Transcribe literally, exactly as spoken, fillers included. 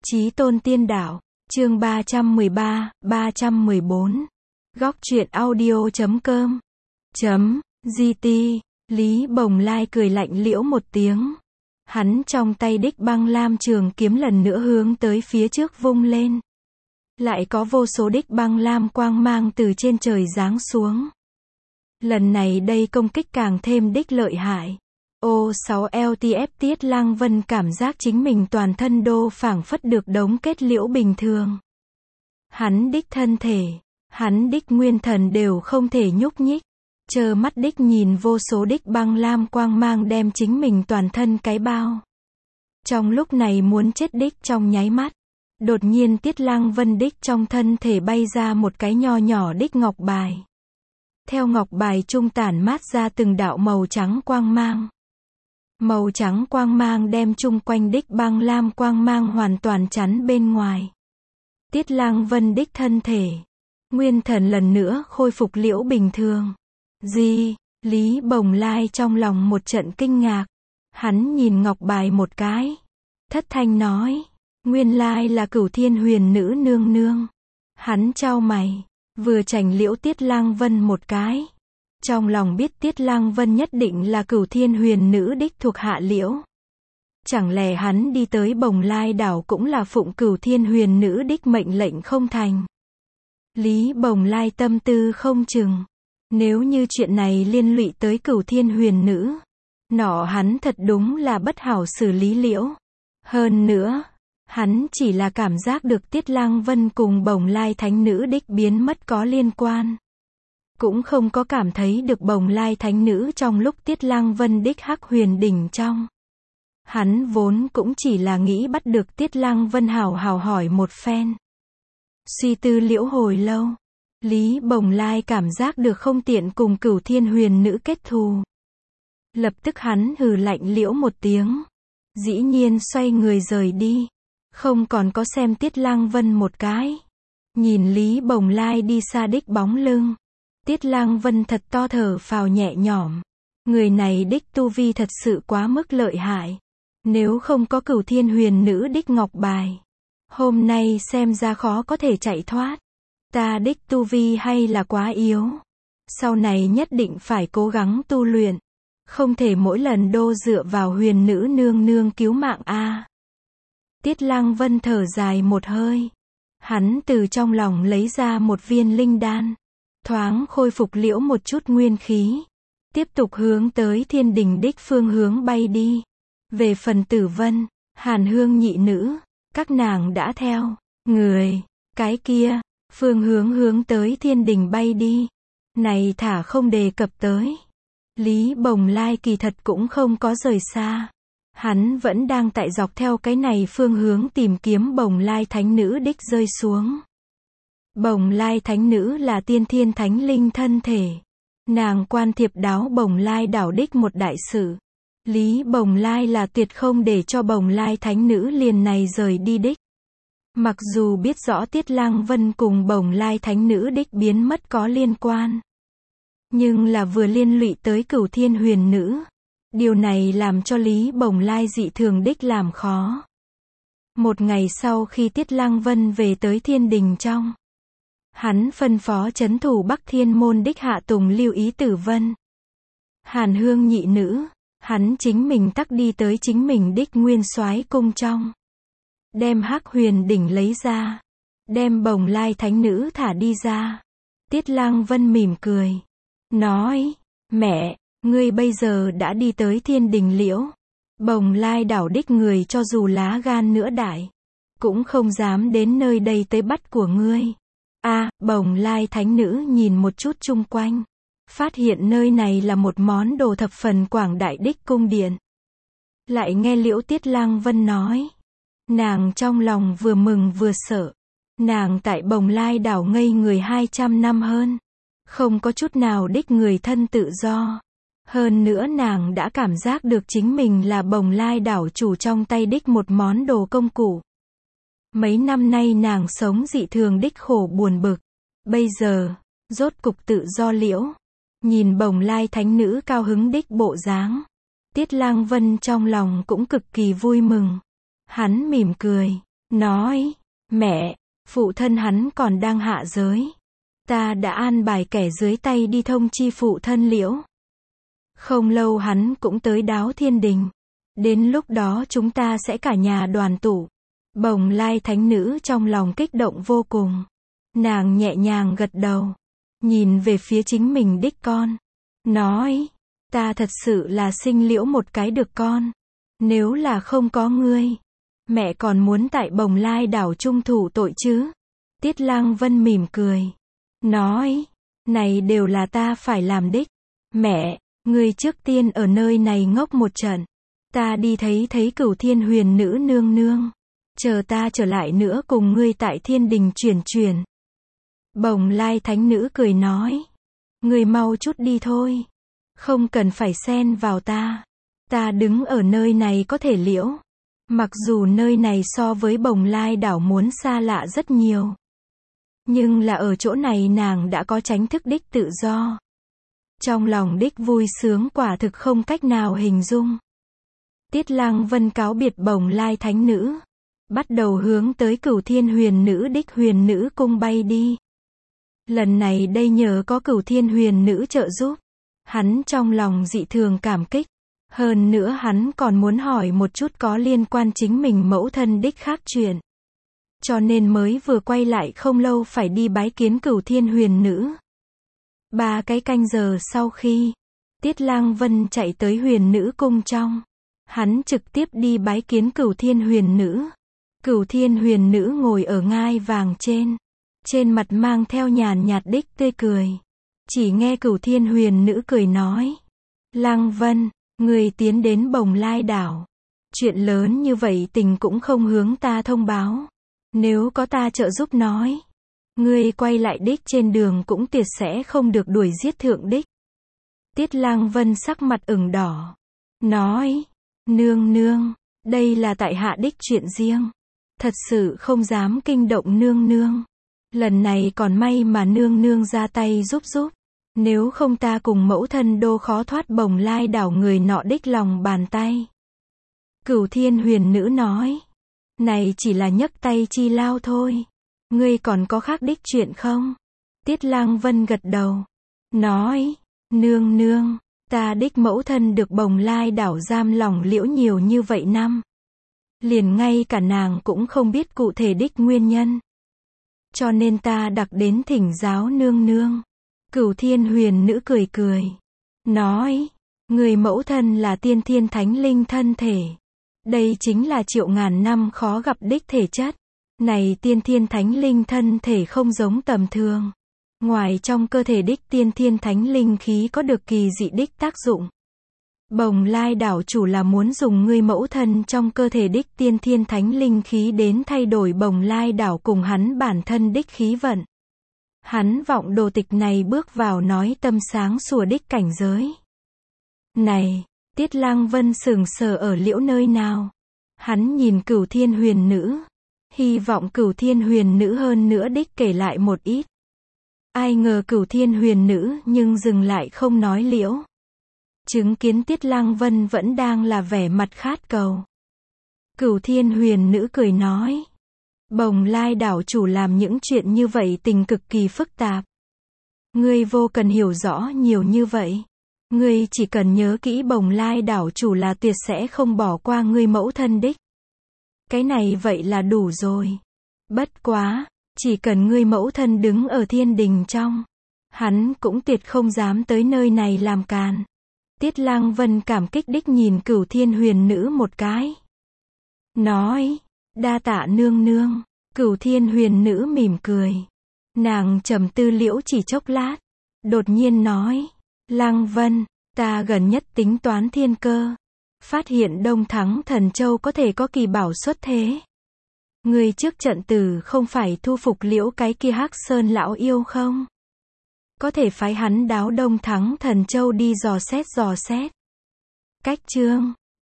Chí tôn tiên đạo, chương ba trăm mười ba, ba trăm mười bốn. Góc truyện audio chấm com. Chấm, gt, Lý Bồng Lai cười lạnh liễu một tiếng. Hắn trong tay đích băng lam trường kiếm lần nữa hướng tới phía trước vung lên. Lại có vô số đích băng lam quang mang từ trên trời giáng xuống. Lần này đây công kích càng thêm đích lợi hại. ô sáu lờ tê ép Tiết Lăng Vân cảm giác chính mình toàn thân đô phảng phất được đống kết liễu bình thường. Hắn đích thân thể, hắn đích nguyên thần đều không thể nhúc nhích. Trơ mắt đích nhìn vô số đích băng lam quang mang đem chính mình toàn thân cái bao. Trong lúc này muốn chết đích trong nháy mắt. Đột nhiên Tiết Lăng Vân đích trong thân thể bay ra một cái nho nhỏ đích ngọc bài. Theo ngọc bài trung tản mát ra từng đạo màu trắng quang mang. Màu trắng quang mang đem chung quanh đích băng lam quang mang hoàn toàn chắn bên ngoài. Tiết Lăng Vân đích thân thể, nguyên thần lần nữa khôi phục liễu bình thường. Gì? Lý Bồng Lai trong lòng một trận kinh ngạc. Hắn nhìn ngọc bài một cái. Thất thanh nói. Nguyên lai là Cửu Thiên Huyền Nữ nương nương. Hắn chau mày. Vừa chảnh liễu Tiết Lăng Vân một cái. Trong lòng biết Tiết Lăng Vân nhất định là Cửu Thiên Huyền Nữ đích thuộc hạ liễu. Chẳng lẽ hắn đi tới Bồng Lai đảo cũng là phụng Cửu Thiên Huyền Nữ đích mệnh lệnh không thành. Lý Bồng Lai tâm tư không chừng. Nếu như chuyện này liên lụy tới Cửu Thiên Huyền Nữ, nọ hắn thật đúng là bất hảo xử lý liễu. Hơn nữa, hắn chỉ là cảm giác được Tiết Lăng Vân cùng Bồng Lai Thánh Nữ đích biến mất có liên quan. Cũng không có cảm thấy được Bồng Lai Thánh Nữ trong lúc Tiết Lăng Vân đích Hắc Huyền đỉnh trong. Hắn vốn cũng chỉ là nghĩ bắt được Tiết Lăng Vân hào hào hỏi một phen. Suy tư liễu hồi lâu. Lý Bồng Lai cảm giác được không tiện cùng Cửu Thiên Huyền Nữ kết thù. Lập tức hắn hừ lạnh liễu một tiếng. Dĩ nhiên xoay người rời đi. Không còn có xem Tiết Lăng Vân một cái. Nhìn Lý Bồng Lai đi xa đích bóng lưng. Tiết Lăng Vân thật to thở phào nhẹ nhõm. Người này đích tu vi thật sự quá mức lợi hại. Nếu không có Cửu Thiên Huyền Nữ đích ngọc bài, hôm nay xem ra khó có thể chạy thoát. Ta đích tu vi hay là quá yếu. Sau này nhất định phải cố gắng tu luyện. Không thể mỗi lần đô dựa vào Huyền Nữ nương nương cứu mạng a. Tiết Lăng Vân thở dài một hơi. Hắn từ trong lòng lấy ra một viên linh đan. Thoáng khôi phục liễu một chút nguyên khí. Tiếp tục hướng tới Thiên Đình đích phương hướng bay đi. Về phần Tử Vân, Hàn Hương nhị nữ, các nàng đã theo. Người, cái kia. Phương hướng hướng tới Thiên Đình bay đi. Này thả không đề cập tới. Lý Bồng Lai kỳ thật cũng không có rời xa. Hắn vẫn đang tại dọc theo cái này phương hướng tìm kiếm Bồng Lai Thánh Nữ đích rơi xuống. Bồng Lai Thánh Nữ là tiên thiên thánh linh thân thể. Nàng quan thiệp đáo Bồng Lai đảo đích một đại sự. Lý Bồng Lai là tuyệt không để cho Bồng Lai Thánh Nữ liền này rời đi đích. Mặc dù biết rõ Tiết Lăng Vân cùng Bồng Lai Thánh Nữ đích biến mất có liên quan. Nhưng là vừa liên lụy tới Cửu Thiên Huyền Nữ. Điều này làm cho Lý Bồng Lai dị thường đích làm khó. Một ngày sau khi Tiết Lăng Vân về tới Thiên Đình trong. Hắn phân phó trấn thủ Bắc Thiên môn đích hạ tùng lưu ý Tử Vân. Hàn Hương nhị nữ. Hắn chính mình tắc đi tới chính mình đích nguyên soái cung trong. Đem Hắc Huyền đỉnh lấy ra. Đem Bồng Lai Thánh Nữ thả đi ra. Tiết Lăng Vân mỉm cười. Nói, mẹ, ngươi bây giờ đã đi tới Thiên Đình liễu. Bồng Lai đảo đích người cho dù lá gan nữa đại. Cũng không dám đến nơi đây tới bắt của ngươi. A, Bồng Lai Thánh Nữ nhìn một chút chung quanh. Phát hiện nơi này là một món đồ thập phần quảng đại đích cung điện. Lại nghe liễu Tiết Lăng Vân nói. Nàng trong lòng vừa mừng vừa sợ. Nàng tại Bồng Lai đảo ngây người hai trăm năm hơn. Không có chút nào đích người thân tự do. Hơn nữa nàng đã cảm giác được chính mình là Bồng Lai đảo chủ trong tay đích một món đồ công cụ. Mấy năm nay nàng sống dị thường đích khổ buồn bực. Bây giờ, rốt cục tự do liễu. Nhìn Bồng Lai Thánh Nữ cao hứng đích bộ dáng. Tiết Lăng Vân trong lòng cũng cực kỳ vui mừng. Hắn mỉm cười. nói, mẹ, phụ thân hắn còn đang hạ giới. Ta đã an bài kẻ dưới tay đi thông chi phụ thân Liễu. Không lâu hắn cũng tới Đáo Thiên Đình. Đến lúc đó chúng ta sẽ cả nhà đoàn tụ. Bồng Lai thánh nữ trong lòng kích động vô cùng. Nàng nhẹ nhàng gật đầu. Nhìn về phía chính mình đích con. Nói, ta thật sự là sinh Liễu một cái được con. Nếu là không có ngươi, mẹ còn muốn tại Bồng Lai đảo trung thủ tội chứ? Tiết Lăng Vân mỉm cười. Nói, này đều là ta phải làm đích. Mẹ, ngươi trước tiên ở nơi này ngốc một trận. Ta đi thấy thấy Cửu Thiên Huyền nữ nương nương. Chờ ta trở lại nữa cùng ngươi tại thiên đình chuyển chuyển. Bồng Lai thánh nữ cười nói. Ngươi mau chút đi thôi. Không cần phải xen vào ta. Ta đứng ở nơi này có thể Liễu. Mặc dù nơi này so với Bồng Lai đảo muốn xa lạ rất nhiều. Nhưng là ở chỗ này nàng đã có chánh thức đích tự do. Trong lòng đích vui sướng quả thực không cách nào hình dung. Tiết Lăng Vân cáo biệt Bồng Lai thánh nữ. Bắt đầu hướng tới Cửu Thiên Huyền nữ đích huyền nữ cung bay đi. Lần này đây nhờ có Cửu Thiên Huyền nữ trợ giúp. Hắn trong lòng dị thường cảm kích. Hơn nữa hắn còn muốn hỏi một chút có liên quan chính mình mẫu thân đích khác chuyện. Cho nên mới vừa quay lại không lâu phải đi bái kiến Cửu Thiên Huyền nữ. Ba cái canh giờ sau khi Tiết Lăng Vân chạy tới huyền nữ cung trong, hắn trực tiếp đi bái kiến Cửu Thiên Huyền nữ. Cửu Thiên Huyền nữ ngồi ở ngai vàng trên, trên mặt mang theo nhàn nhạt đích tươi cười. Chỉ nghe Cửu Thiên Huyền nữ cười nói, Lăng Vân, người tiến đến Bồng Lai đảo, chuyện lớn như vậy tình cũng không hướng ta thông báo. Nếu có ta trợ giúp nói, ngươi quay lại đích trên đường cũng tuyệt sẽ không được đuổi giết thượng đích. Tiết Lăng Vân sắc mặt ửng đỏ, nói, nương nương, đây là tại hạ đích chuyện riêng, thật sự không dám kinh động nương nương. Lần này còn may mà nương nương ra tay giúp giúp, nếu không ta cùng mẫu thân đô khó thoát Bồng Lai đảo người nọ đích lòng bàn tay. Cửu Thiên Huyền nữ nói, này chỉ là nhấc tay chi lao thôi. Ngươi còn có khác đích chuyện không? Tiết Lăng Vân gật đầu. Nói, nương nương, ta đích mẫu thân được Bồng Lai đảo giam lỏng Liễu nhiều như vậy năm. Liền ngay cả nàng cũng không biết cụ thể đích nguyên nhân. Cho nên ta đặc đến thỉnh giáo nương nương. Cửu Thiên Huyền nữ cười cười. Nói, người mẫu thân là tiên thiên thánh linh thân thể. Đây chính là triệu ngàn năm khó gặp đích thể chất. Này tiên thiên thánh linh thân thể không giống tầm thường. Ngoài trong cơ thể đích tiên thiên thánh linh khí có được kỳ dị đích tác dụng. Bồng Lai đảo chủ là muốn dùng ngươi mẫu thân trong cơ thể đích tiên thiên thánh linh khí đến thay đổi Bồng Lai đảo cùng hắn bản thân đích khí vận. Hắn vọng đồ tịch này bước vào nói tâm sáng sủa đích cảnh giới. Này, Tiết Lăng Vân sừng sờ ở Liễu nơi nào? Hắn nhìn Cửu Thiên Huyền nữ. Hy vọng Cửu Thiên Huyền nữ hơn nữa đích kể lại một ít. Ai ngờ Cửu Thiên Huyền nữ nhưng dừng lại không nói Liễu. Chứng kiến Tiết Lăng Vân vẫn đang là vẻ mặt khát cầu. Cửu Thiên Huyền nữ cười nói. Bồng Lai đảo chủ làm những chuyện như vậy tình cực kỳ phức tạp. Ngươi vô cần hiểu rõ nhiều như vậy. Ngươi chỉ cần nhớ kỹ Bồng Lai đảo chủ là tuyệt sẽ không bỏ qua ngươi mẫu thân đích. Cái này vậy là đủ rồi. Bất quá, chỉ cần ngươi mẫu thân đứng ở thiên đình trong, hắn cũng tuyệt không dám tới nơi này làm càn. Tiết Lăng Vân cảm kích đích nhìn Cửu Thiên Huyền nữ một cái. Nói, đa tạ nương nương. Cửu Thiên Huyền nữ mỉm cười. Nàng trầm tư Liễu chỉ chốc lát. Đột nhiên nói, Lăng Vân, ta gần nhất tính toán thiên cơ. Phát hiện Đông Thắng Thần Châu có thể có kỳ bảo xuất thế. Người trước trận tử không phải thu phục Liễu cái kia Hắc Sơn lão yêu không? Có thể phái hắn đáo Đông Thắng Thần Châu đi dò xét dò xét. Cách chương